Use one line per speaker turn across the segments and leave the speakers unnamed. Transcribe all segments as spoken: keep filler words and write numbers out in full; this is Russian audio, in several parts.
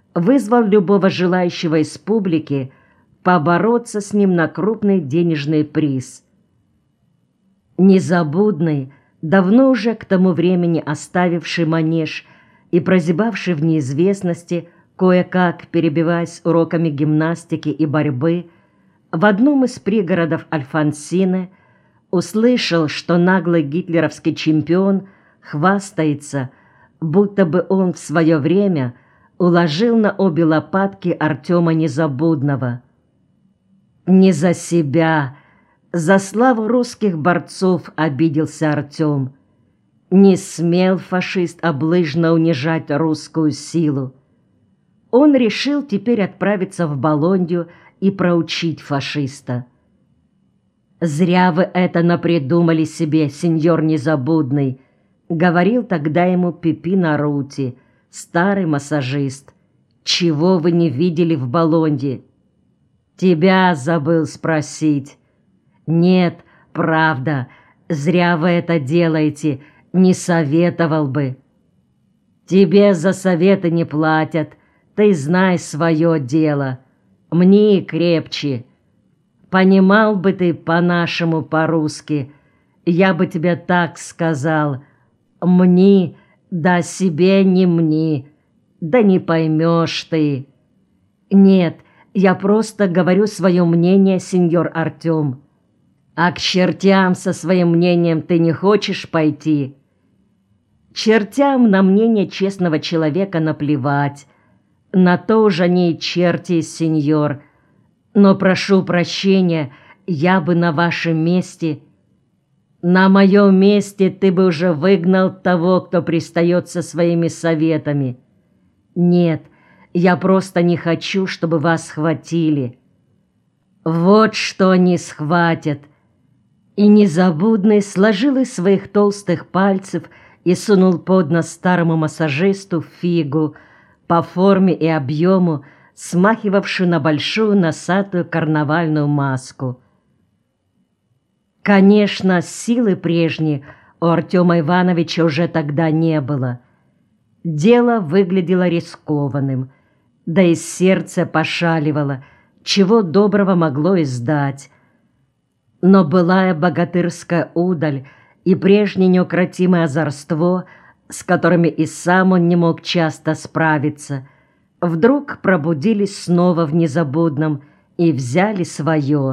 вызвал любого желающего из публики побороться с ним на крупный денежный приз. Незабудный, давно уже к тому времени оставивший манеж и прозябавший в неизвестности, кое-как перебиваясь уроками гимнастики и борьбы, в одном из пригородов Альфонсины услышал, что наглый гитлеровский чемпион хвастается, будто бы он в свое время уложил на обе лопатки Артема Незабудного. Не за себя, за славу русских борцов обиделся Артем. Не смел фашист облыжно унижать русскую силу. Он решил теперь отправиться в Болонью и проучить фашиста. «Зря вы это напридумали себе, сеньор Незабудный», — говорил тогда ему Пипино Рути, старый массажист. «Чего вы не видели в Болонье?» «Тебя забыл спросить». «Нет, правда, зря вы это делаете, не советовал бы». «Тебе за советы не платят, ты знай свое дело. Мне крепче. Понимал бы ты по-нашему, по-русски, я бы тебе так сказал: мни, да себе не мни, да не поймешь ты». «Нет, я просто говорю свое мнение, сеньор Артем». «А к чертям со своим мнением ты не хочешь пойти?» «Чертям на мнение честного человека наплевать. На то же они и черти, сеньор. Но прошу прощения, я бы на вашем месте...» «На моем месте ты бы уже выгнал того, кто пристает со своими советами». «Нет, я просто не хочу, чтобы вас схватили». «Вот что они схватят». И Незабудный сложил из своих толстых пальцев и сунул под нос старому массажисту фигу, по форме и объему смахивавшую на большую носатую карнавальную маску. Конечно, силы прежней у Артема Ивановича уже тогда не было. Дело выглядело рискованным, да и сердце пошаливало, чего доброго могло и сдать. Но былая богатырская удаль и прежнее неукротимое озорство, с которыми и сам он не мог часто справиться, вдруг пробудились снова в Незабудном и взяли свое.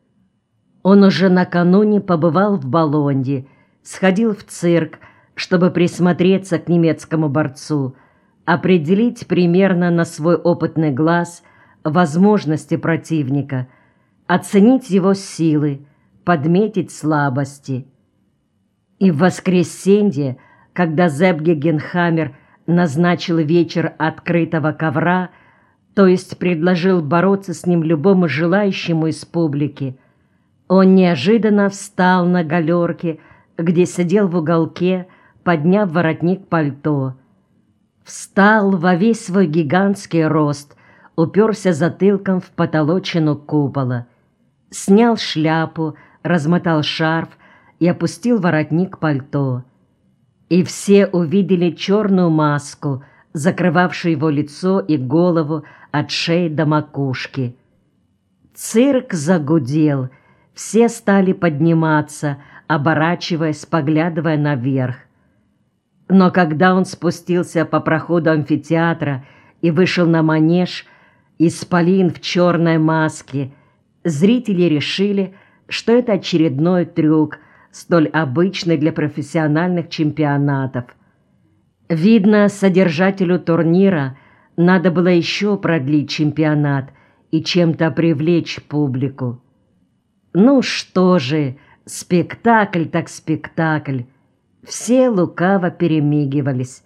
Он уже накануне побывал в Болонье, сходил в цирк, чтобы присмотреться к немецкому борцу, определить примерно на свой опытный глаз возможности противника, оценить его силы, подметить слабости. И в воскресенье, когда Зепп Гегенхаймер назначил вечер открытого ковра, то есть предложил бороться с ним любому желающему из публики, он неожиданно встал на галерке, где сидел в уголке, подняв воротник пальто. Встал во весь свой гигантский рост, уперся затылком в потолочину купола, снял шляпу, размотал шарф и опустил воротник пальто. И все увидели черную маску, закрывавшую его лицо и голову от шеи до макушки. Цирк загудел, все стали подниматься, оборачиваясь, поглядывая наверх. Но когда он спустился по проходу амфитеатра и вышел на манеж, исполин в черной маске, зрители решили, что это очередной трюк, столь обычный для профессиональных чемпионатов. Видно, содержателю турнира надо было еще продлить чемпионат и чем-то привлечь публику. Ну что же, спектакль так спектакль. Все лукаво перемигивались.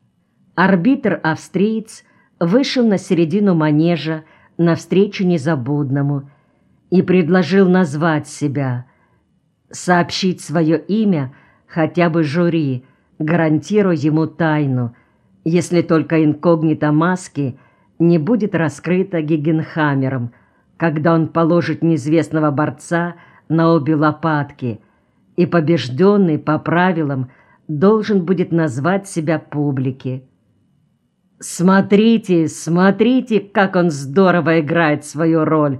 Арбитр-австриец вышел на середину манежа навстречу Незабудному и предложил назвать себя, сообщить свое имя хотя бы жюри, гарантируя ему тайну, если только инкогнито маски не будет раскрыто Гегенхаймером, когда он положит неизвестного борца на обе лопатки, и побежденный по правилам должен будет назвать себя публике. Смотрите, смотрите, как он здорово играет свою роль.